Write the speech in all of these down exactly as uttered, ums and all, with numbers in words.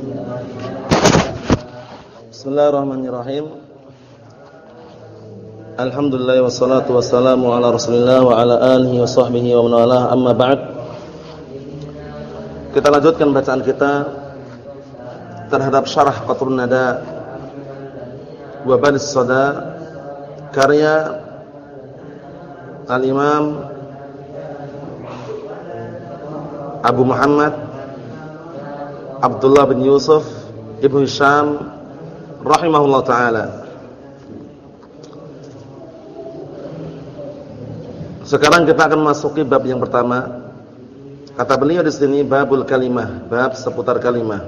Bismillahirrahmanirrahim. Alhamdulillah wassalatu wassalamu ala Rasulillah wa ala alihi wa sahbihi wa man walah, amma ba'd. Kita lanjutkan bacaan kita terhadap syarah Qatrun Nada wa Balis Sada karya Al-Imam Abu Muhammad Abdullah bin Yusuf Ibnu Hisham rahimahullah ta'ala. Sekarang kita akan masuki bab yang pertama. Kata beliau di sini babul kalimah, bab seputar kalimah.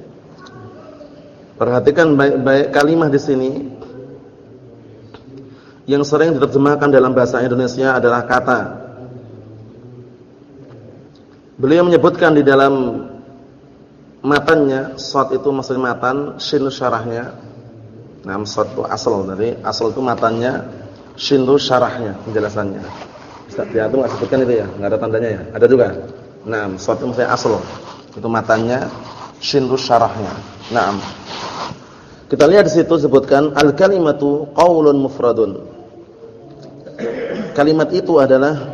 Perhatikan baik-baik kalimah di sini. Yang sering diterjemahkan dalam bahasa Indonesia adalah kata. Beliau menyebutkan di dalam matannya, shad itu maksudnya matan, shin syarahnya. Nah, shad itu asal dari asal itu matannya, shin itu syarahnya, penjelasannya. Bisa diatur enggak sebutkan itu ya? Enggak ada tandanya ya? Ada juga. Nah, shad itu maksudnya asal. Itu matannya, shin itu syarahnya. Naam. Kita lihat di situ sebutkan al-kalimatu qaulun mufradun. Kalimat itu adalah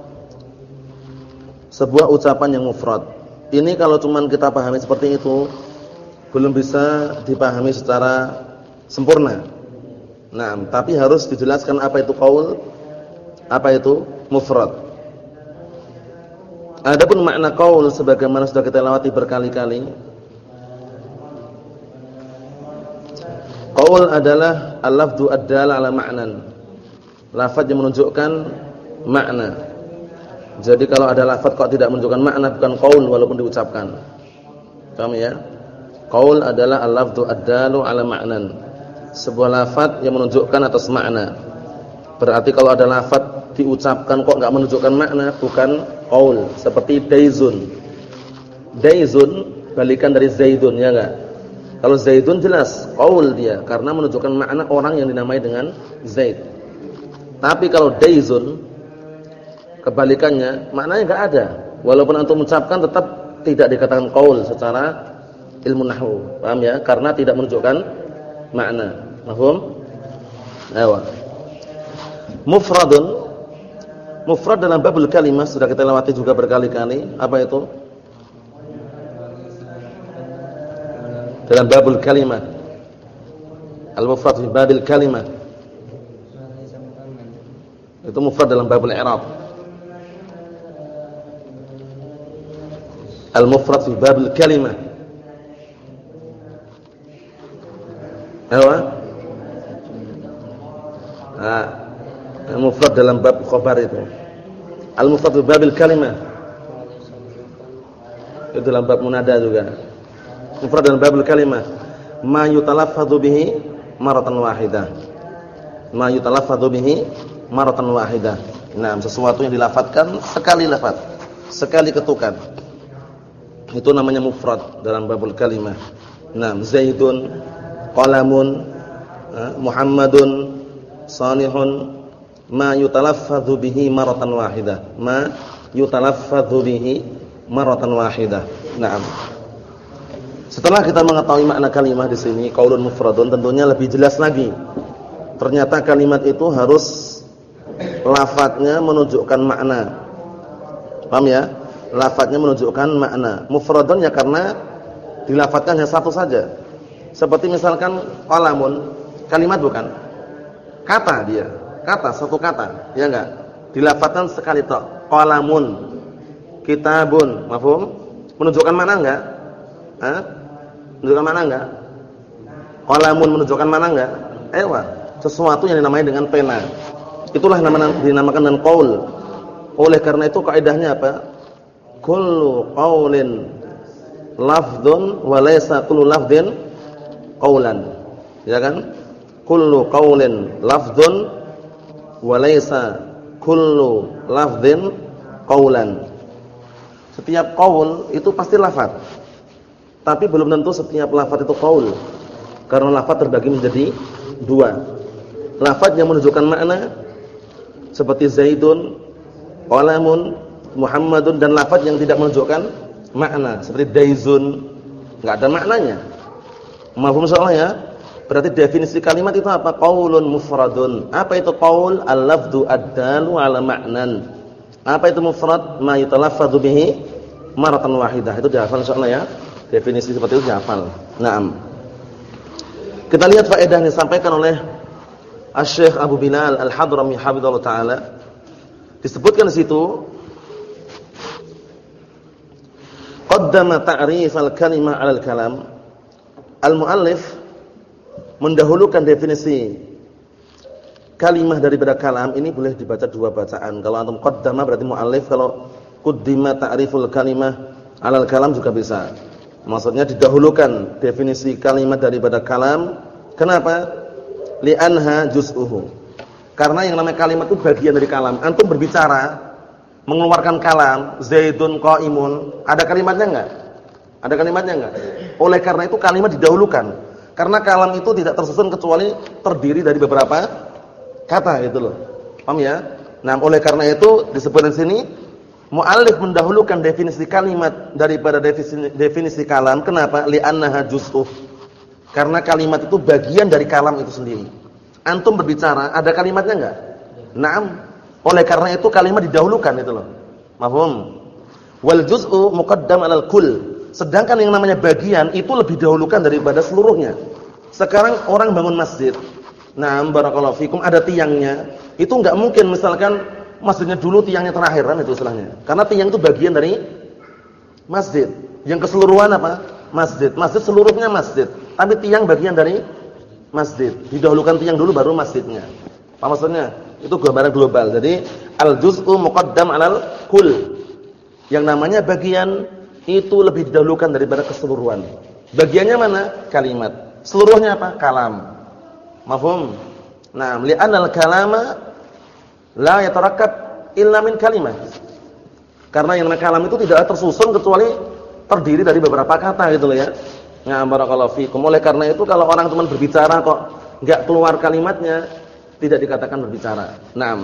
sebuah ucapan yang mufrad. Ini kalau cuman kita pahami seperti itu belum bisa dipahami secara sempurna. Nah, tapi harus dijelaskan apa itu qaul, apa itu mufrad. Adapun makna qaul sebagaimana sudah kita lewati berkali-kali. Qaul adalah al-lafdhu ad-dal 'ala ma'nan. Lafaz yang menunjukkan makna. Jadi kalau ada lafaz kok tidak menunjukkan makna bukan qaul walaupun diucapkan. Paham ya? Qaul adalah al-lafdhu ad-dalu 'ala ma'nan. Sebuah lafaz yang menunjukkan atas makna. Berarti kalau ada lafaz diucapkan kok enggak menunjukkan makna bukan qaul. Seperti daizun. Daizun balikan dari zaidun, ya enggak? Kalau zaidun jelas qaul dia karena menunjukkan makna orang yang dinamai dengan Zaid. Tapi kalau daizun kebalikannya, maknanya enggak ada. Walaupun antum mengucapkan tetap tidak dikatakan qaul secara ilmu nahwu. Paham ya? Karena tidak menunjukkan makna. Paham? Ayo. Mufradun. Mufrad dalam babul kalimah sudah kita lewati juga berkali-kali. Apa itu? Dalam babul kalimah. Al-mufrad fi babil kalimah. Itu mufrad dalam babul i'rab. Al-mufrad fi babil kalimah. Apa? Ah, al-mufrad dalam bab khabar itu. Al-mufrad fi babil kalimah. Itu dalam bab munada juga. Mufrad dalam babul kalimah. Ma yutalaffadhu bihi maratan wahidah. Ma yutalaffadhu bihi maratan wahidah. Nah, sesuatu yang dilafadzkan sekali lafaz, sekali ketukan. Itu namanya mufrad dalam babul kalimah. Nah, Zaidun, qalamun, Muhammadun, Salihun, ma yutalaffadhu bihi maratan wahidah. Ma yutalaffadhu bihi maratan wahidah. Naam. Setelah kita mengetahui makna kalimat di sini qaulun mufradun, tentunya lebih jelas lagi. Ternyata kalimat itu harus lafadznya menunjukkan makna. Paham ya? Lafadznya menunjukkan makna. Mufradun ya karena dilafadzkan hanya satu saja. Seperti misalkan qalamun, kalimat bukan? Kata dia, kata satu kata, ya enggak? Dilafadzkan sekali tok. Qalamun, kitabun, mafhum? Menunjukkan makna enggak? Hah? Menunjukkan makna enggak? Qalamun menunjukkan makna enggak? Ewa, sesuatu yang dinamai dengan pena. Itulah namanya dinamakan dengan qaul. Oleh karena itu kaidahnya apa? Kullu qaulin lafdhun wa laysa kullu lafdhin qaulan. Ya kan? Kullu qaulin lafdhun wa laysa kullu lafdhin qaulan. Setiap qaul itu pasti lafaz. Tapi belum tentu setiap lafaz itu qaul. Karena lafaz terbagi menjadi dua. Lafaz yang menunjukkan makna seperti Zaidun, qalamun, Muhammadun, dan lafaz yang tidak menunjukkan makna seperti daizun, enggak ada maknanya. Mafhum insyaallah ya? Berarti definisi kalimat itu apa? Qaulun mufradun. Apa itu qaul? Al-lafdhu ad-dalu 'ala ma'nan. Apa itu mufrad? Ma yutalaffadhu bihi maratan wahidah. Itu dihafal insyaallah ya. Definisi seperti itu dihafal. Naam. Kita lihat faedah yang disampaikan oleh Asy-Syaikh Abu Bilal Al-Hadrami hafizallahu taala. Disebutkan di situ qaddama ta'rif al-kalimah 'ala al-kalam. Al-muallif mendahulukan definisi kalimah daripada kalam. Ini boleh dibaca dua bacaan. Kalau antum qaddama berarti muallif, kalau quddima ta'riful kalimah 'alal kalam juga bisa. Maksudnya didahulukan definisi kalimat daripada kalam. Kenapa? Li'anha juz'uhu. Karena yang namanya kalimat itu bagian dari kalam. Antum berbicara, mengeluarkan kalam, Zaidun qa'imun, ada kalimatnya enggak? Ada kalimatnya enggak? Oleh karena itu kalimat didahulukan. Karena kalam itu tidak tersusun kecuali terdiri dari beberapa kata, gitu loh. Paham ya? Nah, oleh karena itu disebutkan di sini muallif mendahulukan definisi kalimat daripada definisi, definisi kalam. Kenapa? Li'annaha juz'uh. Karena kalimat itu bagian dari kalam itu sendiri. Antum berbicara, ada kalimatnya enggak? Naam. Oleh karena itu kalimat didahulukan, itu loh. Mafhum? Wal juz'u muqaddam 'alal kull. Sedangkan yang namanya bagian itu lebih dahulukan daripada seluruhnya. Sekarang orang bangun masjid. Nah, barakallahu fikum, ada tiangnya. Itu enggak mungkin misalkan masjidnya dulu tiangnya terakhir kan itu istilahnya. Karena tiang itu bagian dari masjid. Yang keseluruhan apa? Masjid. Masjid seluruhnya masjid. Tapi tiang bagian dari masjid. Didahulukan tiang dulu baru masjidnya. Apa maksudnya? Itu gambaran global. Jadi al-juz'u muqaddam 'alal kull. Yang namanya bagian itu lebih didahulukan daripada keseluruhan. Bagiannya mana? Kalimat. Seluruhnya apa? Kalam. Mafhum? Nah, li'anal kalama la yatarakkab illa min kalimat. Karena yang namanya kalam itu tidak tersusun kecuali terdiri dari beberapa kata, gitu loh ya. Nah, barakallahu fikum. Oleh karena itu kalau orang cuma berbicara kok enggak keluar kalimatnya, tidak dikatakan berbicara. Naam.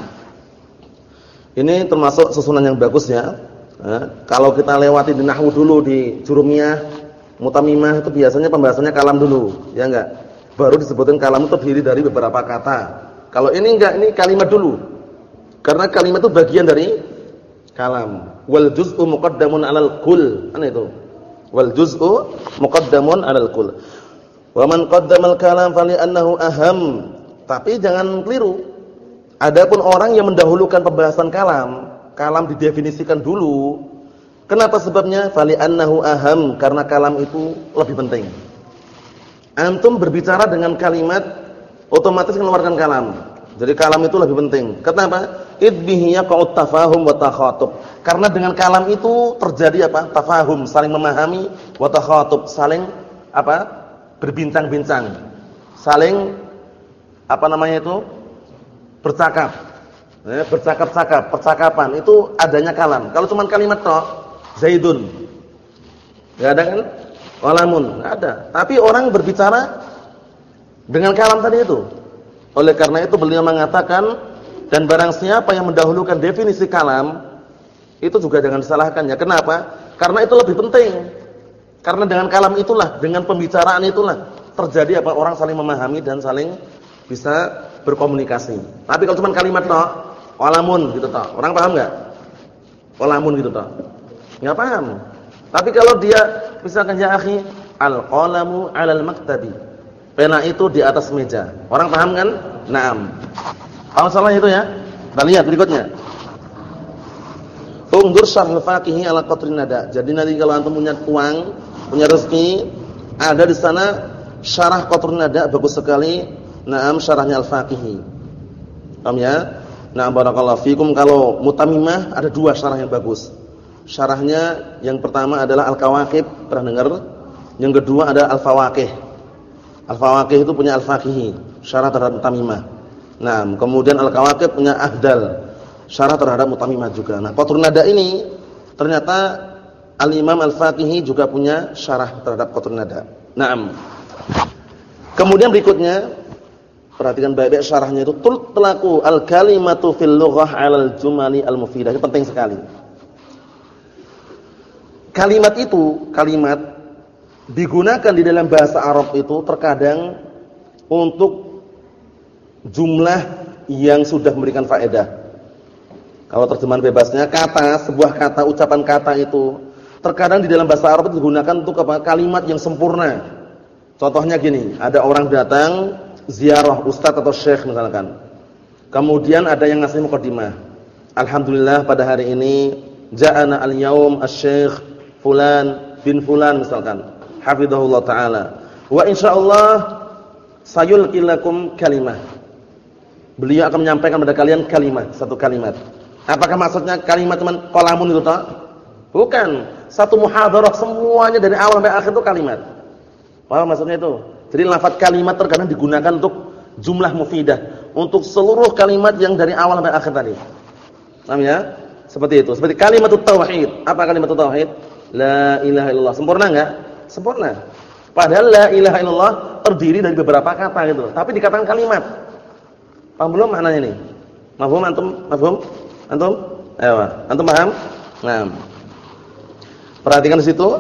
Ini termasuk susunan yang bagus ya. Nah, kalau kita lewati di nahwu dulu, di jurumiyah, mutamimah, itu biasanya pembahasannya kalam dulu, ya enggak? Baru disebutkan kalam itu terdiri dari beberapa kata. Kalau ini enggak, ini kalimat dulu. Karena kalimat itu bagian dari kalam. Wal juz'u muqaddamun 'alal kull. Kan itu. Wal juz'u muqaddamun 'alal kull. Wa man qaddamal kalam fali annahu aham. Tapi jangan keliru. Adapun orang yang mendahulukan pembahasan kalam, kalam didefinisikan dulu. Kenapa sebabnya? Fali annahu aham, karena kalam itu lebih penting. Antum berbicara dengan kalimat otomatis mengeluarkan kalam. Jadi kalam itu lebih penting. Kenapa? Idbihi yaqa'ut tafahum wa takhatub. Karena dengan kalam itu terjadi apa? Tafahum, saling memahami, wa takhatub, saling apa? Berbincang-bincang. Saling apa namanya itu? Bercakap. Ya, bercakap-cakap, percakapan itu adanya kalam. Kalau cuma kalimat toh, Zaidun, enggak ada kan? Qalamun, enggak ada. Tapi orang berbicara dengan kalam tadi itu. Oleh karena itu beliau mengatakan, dan barang siapa yang mendahulukan definisi kalam, itu juga jangan disalahkannya. Kenapa? Karena itu lebih penting. Karena dengan kalam itulah, dengan pembicaraan itulah terjadi apa? Orang saling memahami dan saling bisa berkomunikasi. Tapi kalau cuma kalimat toh, qalamun gitu toh. Orang paham enggak? Qalamun gitu toh. Enggak paham. Tapi kalau dia misalkan ya akhi, al-qalamu 'alal maktabi. Pena itu di atas meja. Orang paham kan? Naam. Paham salah itu ya? Kita lihat berikutnya. Ungdur syarh al-faqihi ala qatrin nada. Jadi nanti kalau antum punya uang, punya rezeki, ada di sana syarah qatrin nada bagus sekali. Naam, syarahnya al-faqihi. Paham ya? Nah, barakallahu fikum. Kalau mutamimah ada dua syarah yang bagus. Syarahnya yang pertama adalah al-kawakib, pernah dengar? Yang kedua ada al-fawaqih. Al-fawaqih itu punya al-faqihi, syarah terhadap mutamimah. Nah, kemudian al-kawakib punya ahdal, syarah terhadap mutamimah juga. Nah, qatrun nada ini ternyata al-imam al-faqihi juga punya syarah terhadap qatrun nada. Naam. Kemudian berikutnya, perhatikan baik-baik syarahnya itu, tutlaqu al-kalimatu fil lughah 'alal jumali al-mufidah. Itu penting sekali. Kalimat itu, kalimat digunakan di dalam bahasa Arab itu terkadang untuk jumlah yang sudah memberikan faedah. Kalau terjemahan bebasnya, kata, sebuah kata, ucapan kata itu terkadang di dalam bahasa Arab itu digunakan untuk apa? Kalimat yang sempurna. Contohnya gini, ada orang datang ziarah ustadz atau syekh misalkan. Kemudian ada yang ngasih mukadimah. Alhamdulillah pada hari ini ja'ana al-yaum asy-syekh fulan bin fulan misalkan. Hafizahullah taala. Wa insyaallah sayulqi lakum kalimah. Beliau akan menyampaikan kepada kalian kalimat, satu kalimat. Apakah maksudnya kalimat teman qalamun itu tak? Bukan. Satu muhadharah semuanya dari awal sampai akhir itu kalimat. Paham maksudnya itu? Jadi lafaz kalimat terkadang digunakan untuk jumlah mufidah, untuk seluruh kalimat yang dari awal sampai akhir tadi. Paham ya? Seperti itu. Seperti kalimatut tauhid. Apa kalimatut tauhid? La ilaha illallah. Sempurna enggak? Sempurna. Padahal la ilaha illallah terdiri dari beberapa kata gitu, tapi dikatakan kalimat. Paham belum maknanya ini? Mafhum antum? Mafhum? Antum? Ayo, antum paham? Nah. Perhatikan di situ.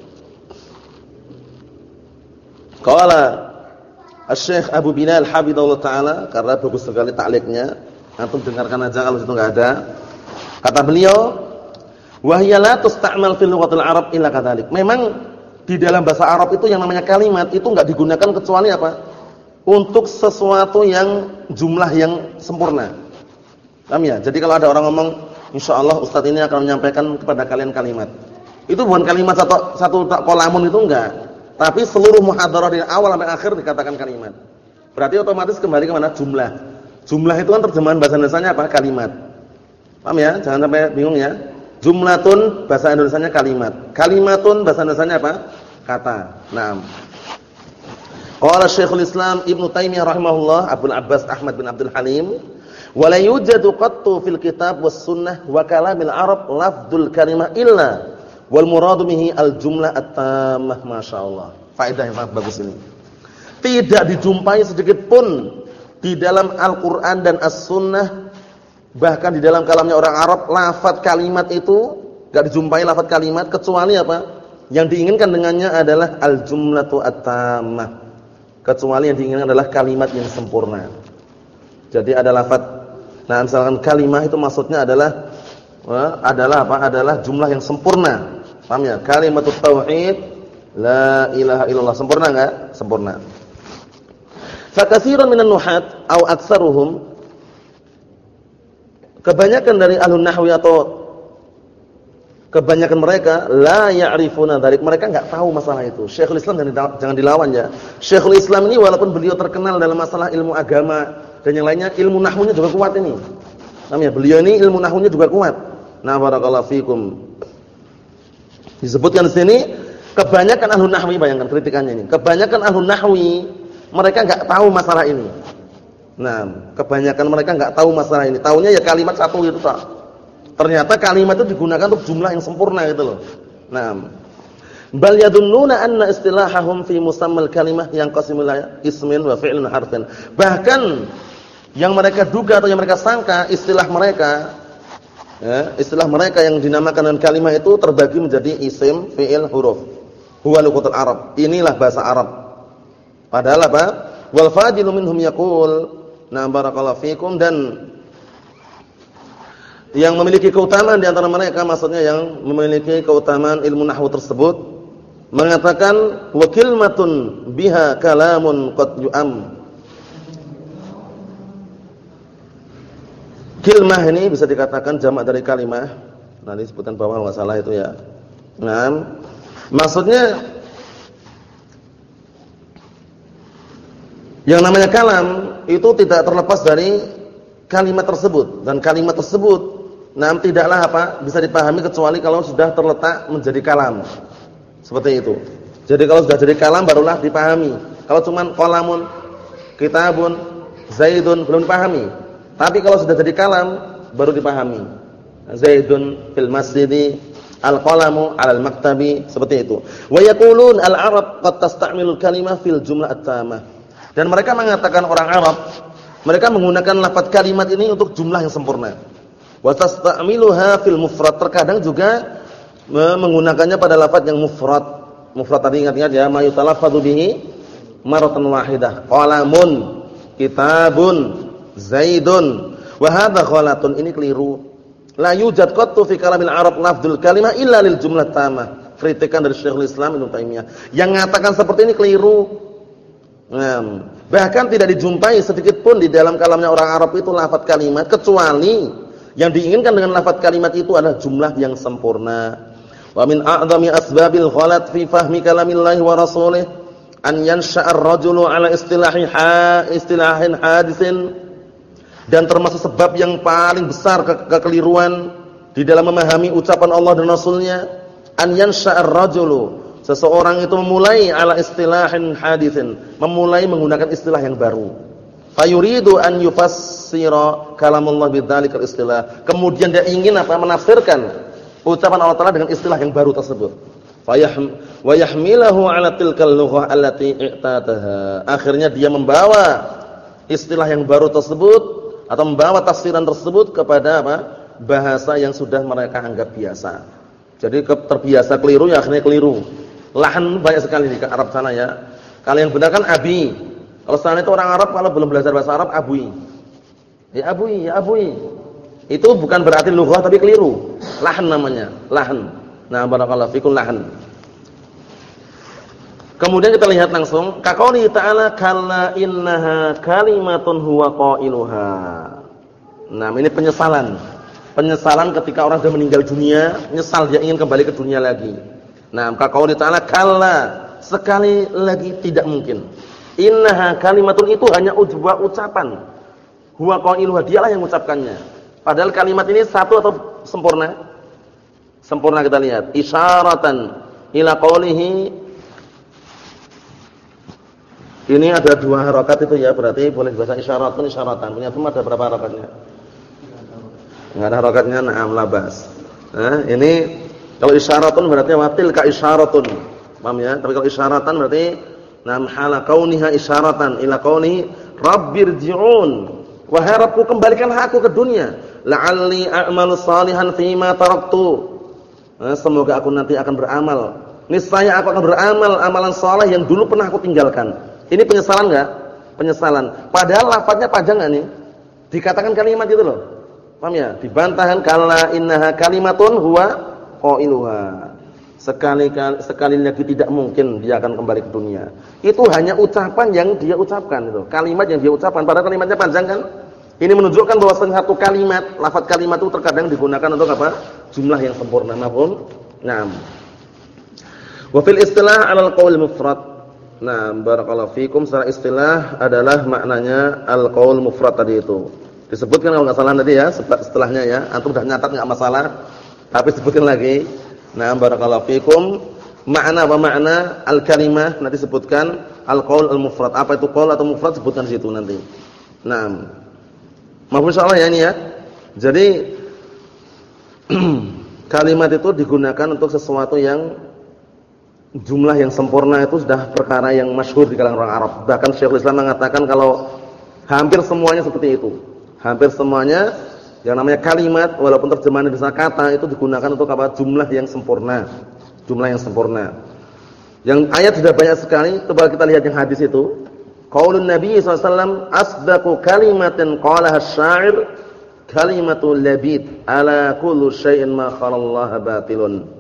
Qala Asy-Syaikh Abu Bilal hafizahullah taala, karena bagus sekali ta'liqnya. Antum dengarkan aja kalau situ enggak ada. Kata beliau, "Wa hiya la tusta'mal fil lughatil Arab illa kadzalik." Memang di dalam bahasa Arab itu yang namanya kalimat itu enggak digunakan kecuali apa? Untuk sesuatu yang jumlah yang sempurna. Paham ya? Jadi kalau ada orang ngomong, "Insyaallah ustaz ini akan menyampaikan kepada kalian kalimat." Itu bukan kalimat satu satu kolamun itu enggak. Tapi seluruh muhadharah dari awal sampai akhir dikatakan kalimat. Berarti otomatis kembali ke mana? Jumlah. Jumlah itu kan terjemahan bahasa Indonesianya apa? Kalimat. Paham ya? Jangan sampai bingung ya. Jumlatun bahasa Indonesianya kalimat. Kalimatun bahasa Indonesianya apa? Kata. Naam. Qala Syekhul Islam Ibnu Taimiyah rahimahullah, Abdul Abbas Ahmad bin Abdul Halim, "Wa la yujadu qattu fil kitab was sunnah wa kalamil Arab lafdzul kalimah illa wal muradu bihi al jumlah at-tammah." Masyaallah. Faedah yang sangat bagus ini. Tidak dijumpai sedikit pun di dalam Al-Qur'an dan As-Sunnah, bahkan di dalam kalamnya orang Arab, lafaz kalimat itu enggak dijumpai lafaz kalimat kecuali apa? Yang diinginkan dengannya adalah al-jumlatu at-tammah. Kecuali yang diinginkan adalah kalimat yang sempurna. Jadi ada lafaz, nah misalkan kalimat itu maksudnya adalah adalah apa? Adalah jumlah yang sempurna. Paham ya? Kalimatut tauhid, la ilaha illallah, sempurna enggak? Sempurna. Fa katsirun minan nuhat au aktsaruhum, kebanyakan dari ahlun nahwi atau kebanyakan mereka la ya'rifuna dzalik, mereka enggak tahu masalah itu. Syekhul Islam jangan, jangan dilawan ya. Syekhul Islam ini walaupun beliau terkenal dalam masalah ilmu agama dan yang lainnya, ilmu nahwunya juga kuat ini. Paham ya? Beliau ini ilmu nahwunya juga kuat. Nah, barakallahu fikum. Disebutkan di sini kebanyakan ahlun nahwi, bayangkan kritikannya ini. Kebanyakan ahlun nahwi mereka enggak tahu masalah ini. Nah, kebanyakan mereka enggak tahu masalah ini. Taunya ya kalimat satu itu tak. Ternyata kalimat itu digunakan untuk jumlah yang sempurna gitu loh. Nah, bal yadunnuna anna istilahahum fi musammal kalimah yang qasimul ismin wa fi'lin harfin. Bahkan yang mereka duga atau yang mereka sangka istilah mereka, ya, istilah mereka yang dinamakan dengan kalimat itu terbagi menjadi isim, fi'il, huruf. Huwa lughatul Arab. Inilah bahasa Arab. Padahal apa? Wal fadilu minhum yaqul, na barakallahu fikum, dan yang memiliki keutamaan di antara mereka, maksudnya yang memiliki keutamaan ilmu nahwu tersebut, mengatakan wa kilmatun biha kalamun qad yu'am. Kilmah ini bisa dikatakan jamak dari kalimah. Nanti disebutkan bawah enggak salah itu ya. Nah, maksudnya yang namanya kalam itu tidak terlepas dari kalimat tersebut, dan kalimat tersebut nah tidaklah apa bisa dipahami kecuali kalau sudah terletak menjadi kalam. Seperti itu. Jadi kalau sudah jadi kalam barulah dipahami. Kalau cuman qalamun, kitabun, zaidun belum dipahami. Tapi kalau sudah jadi kalam baru dipahami. Zaidun fil masjidi, al-qalamu 'alal maktabi, seperti itu. Wa yaqulun al-arab qad tasta'milul kalimah fil jumlah at-tamah. Dan mereka mengatakan orang Arab, mereka menggunakan lafaz kalimat ini untuk jumlah yang sempurna. Wa tasta'miluha fil mufrad, terkadang juga menggunakannya pada lafaz yang mufrad. mufrad tadi ingat-ingat ya, ma yutalaffadzu bihi maratan wahidah. Qalamun, kitabun, zaidun. Wa hadza ghalatun, ini keliru. La yujad qattu fi kalamil Arab lafdzul kalimah illa lil jumlah tamah. Kritikan dari Syekhul Islam Ibnu Taimiyah. Yang mengatakan seperti ini keliru. Nah, bahkan tidak dijumpai sedikit pun di dalam kalamnya orang Arab itu lafaz kalimat, kecuali yang diinginkan dengan lafaz kalimat itu adalah jumlah yang sempurna. Wa min a'dhami asbabil ghalat fi fahmi kalamillahi wa rasulih an yansha'a ar-rajulu ala istilahi ha istilahin hadisin. Dan termasuk sebab yang paling besar ke kekeliruan di dalam memahami ucapan Allah dan Rasulnya, an yansha'ar rajulu, seseorang itu memulai ala istilahin haditsin, memulai menggunakan istilah yang baru. Fayuridu an yufassira kalamullah bidzalikal istilah. Kemudian dia ingin apa? Menafsirkan ucapan Allah Taala dengan istilah yang baru tersebut. Fayahm wa yahmilahu ala tilkal lughah allati i'tadaha. Akhirnya dia membawa istilah yang baru tersebut atau membawa tafsiran tersebut kepada apa? Bahasa yang sudah mereka anggap biasa. Jadi terbiasa keliru ya akhirnya keliru. Lahan banyak sekali di Arab sana ya. Kalau yang benar kan abi. Kalau sana itu orang Arab kalau belum belajar bahasa Arab abui. Ya abui, ya abui. Itu bukan berarti lughah tapi keliru. Lahan namanya, lahan. Nah, barakallahu fikum lahan. Kemudian kita lihat langsung kaqouli ta'ala kalla innaha kalimatun huwa qailuha. Nah, ini penyesalan. Penyesalan ketika orang sudah meninggal dunia, nyesal dia ingin kembali ke dunia lagi. Nah, kaqouli ta'ala kalla, sekali lagi tidak mungkin. Innaha kalimatun, itu hanya sebuah ucapan. Huwa qailuha, dialah yang mengucapkannya. Padahal kalimat ini satu atau sempurna? Sempurna kita lihat. Isyaratan ila qaulihi. Ini ada dua harokat itu ya, berarti boleh bahasa isyaratun isyaratan. Punya teman ada berapa harokatnya? Enggak ada harokatnya, na'am labas. Nah, ini kalau isyaratun berarti watil ka isyaratun. Paham ya? Tapi kalau isyaratan berarti nam hala kauniha isyaratan ila qauli rabbirji'un. Wahai Rabbku, kembalikanlah aku ke dunia. La'alli a'malu salihan fima taraktu. Nah, semoga aku nanti akan beramal. Niscaya aku akan beramal amalan saleh yang dulu pernah aku tinggalkan. Ini penyesalan enggak? Penyesalan. Padahal lafadznya panjang enggak nih? Dikatakan kalimat itu loh. Paham ya? Dibantahkan kalla innaha kalimatun huwa qailuha. Sekali sekali lagi tidak mungkin dia akan kembali ke dunia. Itu hanya ucapan yang dia ucapkan itu. Kalimat yang dia ucapkan, padahal kalimatnya panjang kan? Ini menunjukkan bahwa satu kalimat, lafaz kalimat itu terkadang digunakan untuk apa? Jumlah yang sempurna. Mafhum? Naam. Wa fil istilah 'alal qaul mufrad. Nah, barakallahu fikum, secara istilah adalah maknanya al-qaul mufrad tadi itu. Disebutkan kalau enggak salah tadi ya, setelahnya ya. Antum sudah nyatat enggak masalah. Tapi sebutkan lagi. Nah, barakallahu fikum, makna apa makna al-kalimah nanti sebutkan al-qaul al-mufrad. Apa itu qaul atau mufrad sebutkan di situ nanti. Nah, maaf insyaallah ya ini ya. Jadi kalimat itu digunakan untuk sesuatu yang jumlah yang sempurna, itu sudah perkara yang masyhur di kalangan orang Arab. Bahkan Syekhul Islam mengatakan kalau hampir semuanya seperti itu. Hampir semuanya yang namanya kalimat walaupun terjemahan bisa kata itu digunakan untuk apa? Jumlah yang sempurna. Jumlah yang sempurna. Yang ayat sudah banyak sekali. Coba kita lihat yang hadis itu. Qaulun Nabi sallallahu alaihi wasallam asdaqu kalimatin qalaha asy-sya'ir kalimatul labid ala kulli syai'in ma khalallaha batilun.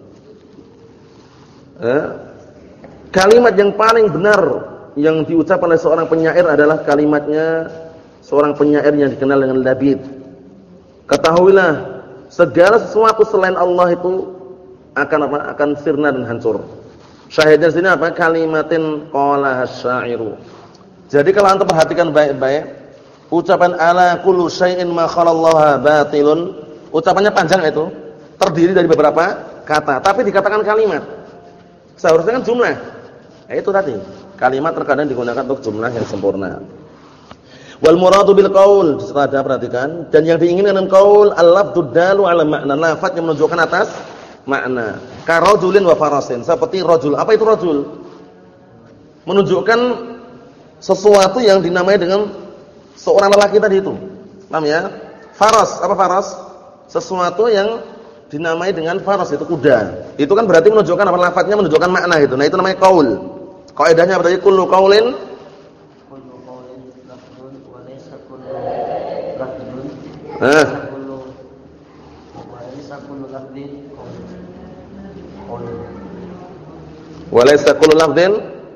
Eh, kalimat yang paling benar yang diucapkan oleh seorang penyair adalah kalimatnya seorang penyair yang dikenal dengan labid. Ketahuilah segala sesuatu selain Allah itu akan apa? Akan sirna dan hancur. Syahidnya di sini apa? Kalimatin qalaha asy-sya'iru. Jadi kalau antum perhatikan baik-baik, ucapan ala kullu syai'in ma khalallaha batilun, ucapannya panjang itu, terdiri dari beberapa kata, tapi dikatakan kalimat. Seharusnya kan jumlah. Ya, itu tadi. Kalimat terkadang digunakan untuk jumlah yang sempurna. Wal muradu bil qaul, setelah ada perhatikan, dan yang diinginkan dengan qaul al-lafdud dalu ala makna, lafaz yang menunjukkan atas makna. Ka rajulin wa farasin, seperti rajul. Apa itu rajul? Menunjukkan sesuatu yang dinamai dengan seorang lelaki tadi itu. Paham ya? Faras, apa faras? Sesuatu yang dinamai dengan faras, itu kuda. Itu kan berarti menunjukkan apa, lafadznya menunjukkan makna itu. Nah, itu namanya qaul. Kaidahnya berarti kullu qaulin kullu qaulin lafdun wa laysa kullu lafdun eh kullu wa laysa kullu lafdin qaul. wa laysa kullu lafdin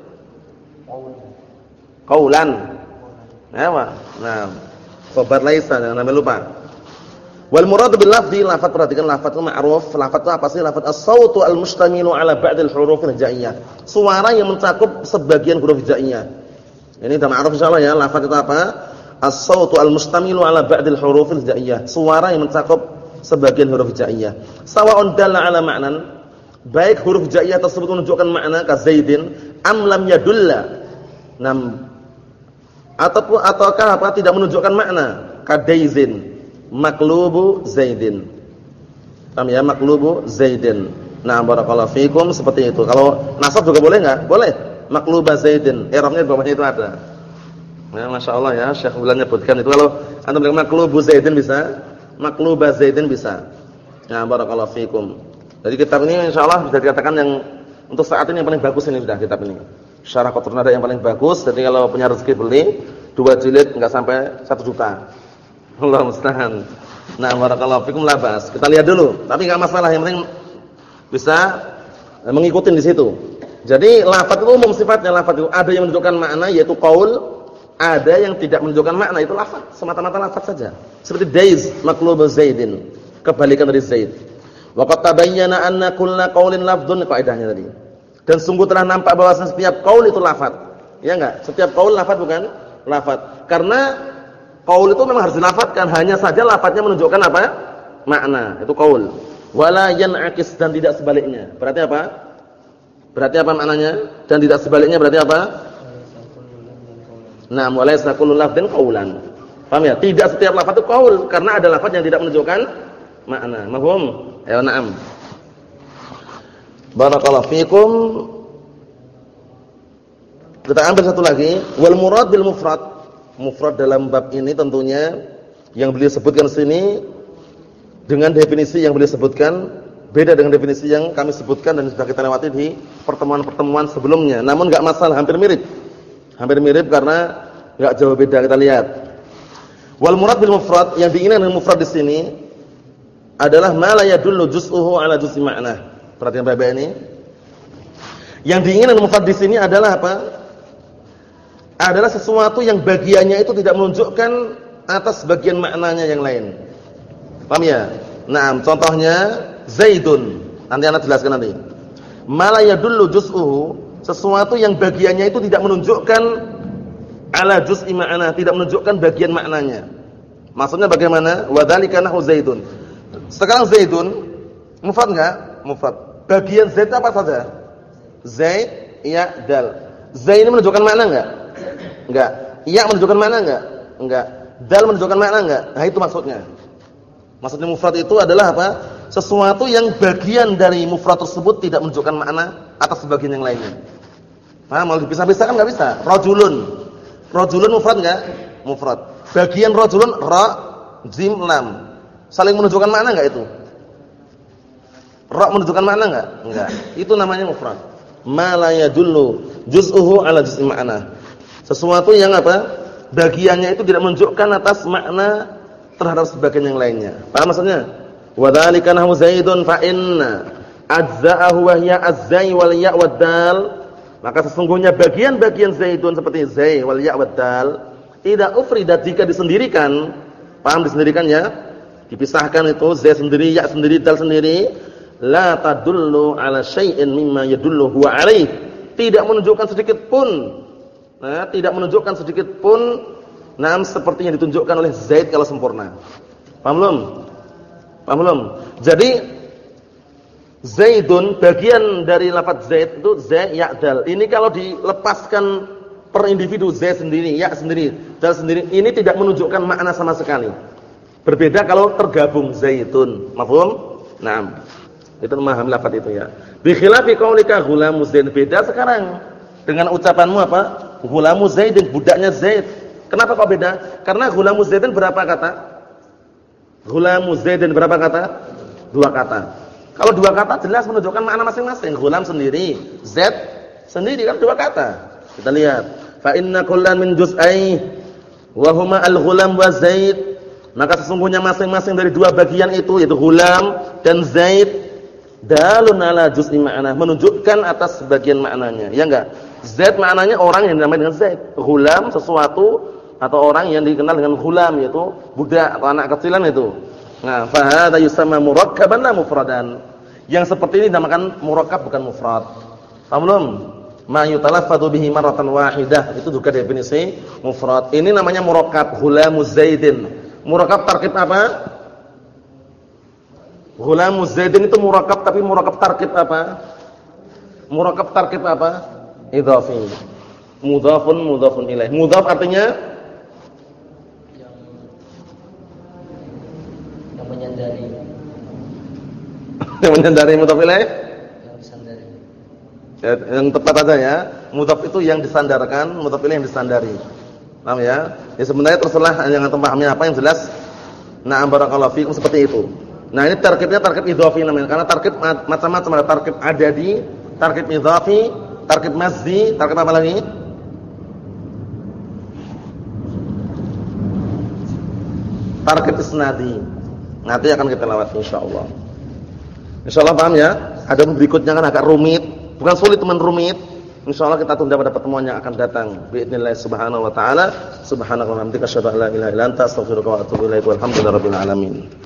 qaulan. Ya, nah, sobat laisa jangan sampai lupa. Wal murad bil lafzi, lafaz, perhatikan lafaz itu ma'ruf. Lafaz itu apa sih? Lafaz as-sautu al-mustamilu ala ba'dil huruf al-hijaiyah. Suara yang mencakup sebagian huruf hijaiyah. Ini udah ma'ruf insyaallah ya. Lafaz itu apa? As-sautu al-mustamilu ala ba'dil huruf al-hijaiyah. Suara yang mencakup sebagian huruf hijaiyah. Sawa'un dalla ala ma'nan, baik huruf hijaiyah tersebut menunjukkan makna ka Zaidin am lam yadulla. Nam ataupun ataukah apa tidak menunjukkan makna ka Daizin. Maklubu Zaidin. Paham ya? Maklubu Zaidin. Nah, barakallahu fikum, seperti itu. Kalau nasab juga boleh enggak? Boleh. Makluba Zaidin. I'rabnya di bawahnya itu ada. Ya, masyaallah ya, Syekh Bulan nyebutkan itu. Kalau antum bilang maklubu Zaidin bisa, makluba Zaidin bisa. Nah, barakallahu fikum. Jadi kitab ini insyaallah bisa dikatakan yang untuk saat ini yang paling bagus ini sudah kitab ini. Syarah Qatrun Nada yang paling bagus. Jadi kalau punya rezeki beli dua jilid enggak sampai satu juta. Allah musta'an. Nah, barakallahu fikum, la bas. Kita lihat dulu, tapi enggak masalah, yang penting bisa mengikuti di situ. Jadi lafaz itu umum sifatnya, lafaz itu ada yang menunjukkan makna yaitu qaul, ada yang tidak menunjukkan makna, itu lafaz, semata-mata lafaz saja. Seperti daiz, maqlub Zaidin, kebalikan dari Zaid. Wa qad tabayyana anna kullu qaulin lafdhun, kaidahnya tadi. Dan sungguh telah nampak bahwa setiap qaul itu lafaz. Ya enggak? Setiap qaul lafaz bukan? Lafaz. Karena qaul itu memang harus dilafadzkan, hanya saja lafadznya menunjukkan apa? Makna. Itu qaul. Wala yan'akis, dan tidak sebaliknya. Berarti apa? Berarti apa maknanya? Dan tidak sebaliknya berarti apa? Nah, walaysa kullu lafdhin qaulan. Paham ya? Tidak setiap lafaz itu qaul, karena ada lafaz yang tidak menunjukkan makna. Mafhum? Ya, na'am. Barakallahu fikum. Kita ambil satu lagi, wal murad bil mufrad. Mufrad dalam bab ini tentunya yang beliau sebutkan sini dengan definisi yang beliau sebutkan beda dengan definisi yang kami sebutkan dan sudah kita lewati di pertemuan-pertemuan sebelumnya. Namun enggak masalah, hampir mirip. Hampir mirip karena enggak jauh beda. Kita lihat. Wal murad bil mufrad, yang diinginkan dengan mufrad di sini adalah ma la yadullu juz'uhu ala juz'i ma'na. Perhatikan baik-baik ini. Yang diinginkan dengan mufrad di sini adalah apa? Adalah sesuatu yang bagiannya itu tidak menunjukkan atas bagian maknanya yang lain. Paham ya? Nah, contohnya Zaidun. Nanti anak jelaskan nanti. Ma la yadullu juz'uhu, sesuatu yang bagiannya itu tidak menunjukkan ala juz'i ma'na, tidak menunjukkan bagian maknanya. Maksudnya bagaimana? Wa dzalika nahu Zaidun. Sekarang Zaidun mufrad enggak? Mufrad. Bagian Zaid apa saja? Zaid, ya, dal. Zaid ini menunjukkan makna enggak? Enggak. Ya menunjukkan makna enggak? Enggak. Dal menunjukkan makna enggak? Nah, itu maksudnya. Maksudnya mufrad itu adalah apa? Sesuatu yang bagian dari mufrad tersebut tidak menunjukkan makna atas sebagian yang lainnya. Paham? Mau dipisah-pisah kan enggak bisa. Rajulun. Rajulun mufrad enggak? Mufrad. Bagian rajulun ra, jim, lam. Saling menunjukkan makna enggak itu? Ra menunjukkan makna enggak? Enggak. Itu namanya mufrad. Ma la yadullu juz'uhu ala juz'i ma'na. Sesuatu yang apa? Bagiannya itu tidak menunjukkan atas makna terhadap sebagian yang lainnya. Paham maksudnya? Wa dzalika nahu Zaidun fa inna ajza'ahu wa hiya az-zai wal ya' wad dal. Maka sesungguhnya bagian-bagian Zaidun seperti zai wal ya' wad dal, tidak ufridat jika disendirikan. Paham disendirikan ya? Dipisahkan itu zai sendiri, ya sendiri, dal sendiri, la tadullu ala syai'in mimma yadullu huwa alaih. Tidak menunjukkan sedikit pun, nah, tidak menunjukkan sedikit pun, nah, seperti yang ditunjukkan oleh Zaid kalau sempurna. Paham belum? Paham belum? Jadi Zaidun, bagian dari lafaz Zaid itu za, ya, dal. Ini kalau dilepaskan per individu, za sendiri, ya sendiri, dal sendiri, ini tidak menunjukkan makna sama sekali. Berbeda kalau tergabung Zaidun. Mafhum? Naam. Itu memahami lafaz itu ya. Bi khilafi qaulika ghulamu Zaid, beda sekarang dengan ucapanmu apa? Ghulamu Zaid, budaknya Zaid. Kenapa kok beda? Karena ghulamu Zaidin berapa kata? Ghulamu Zaidin berapa kata? dua kata. Kalau dua kata jelas menunjukkan makna masing-masing. Ghulam sendiri, Zaid sendiri kan dua kata. Kita lihat, fa inna kullan min juz'ai wa huma al-ghulam wa Zaid. Maka sesungguhnya masing-masing dari dua bagian itu yaitu ghulam dan Zaid dalun ala juz'i ma'na, menunjukkan atas sebagian maknanya. Ya enggak? Zaid maknanya orang yang dinamai dengan Zaid. Ghulam sesuatu atau orang yang dikenal dengan ghulam yaitu budak atau anak kecilan itu. Nah, fa hadza yusamma murakkaban la mufradan. Yang seperti ini dinamakan murakkab bukan mufrad. Paham belum? Ma yutalaffadhu bihi marratan wahidah itu juga definisi mufrad. Ini namanya murakkab ghulamuz Zaidin. Murakkab tarkib apa? Ghulamuz Zaidin itu murakkab tapi murakkab tarkib apa? Murakkab tarkib apa? Idhafi. Mudhafun mudhafun ilaih. Mudhaf artinya yang yang menyandari. Yang menyandari mudhaf ilaih? Yang disandari. Ya, yang tepat aja ya. Mudhaf itu yang disandarkan, mudhaf ilaih yang disandari. Paham ya? Ya sebenarnya terserah yang antum pahami apa yang jelas. Na'am barakallahu fikum seperti itu. Nah, ini tarkibnya tarkib idhafi namanya. Karena tarkib macam-macam ada tarkib adadi, tarkib idhafi, tarkib mazdi, tarkib apa lagi? Tarkib isnadi. Nanti akan kita lewati insyaallah. Insyaallah paham ya? Ada berikutnya kan agak rumit, bukan sulit teman rumit. Insyaallah kita tunda pada pertemuan yang akan datang. Biidznillah subhanahu wa ta'ala. Subhanaka wa bihamdika asyhadu an la ilaha illa anta astaghfiruka wa atubu ilaik. Walhamdulillahirabbil alamin.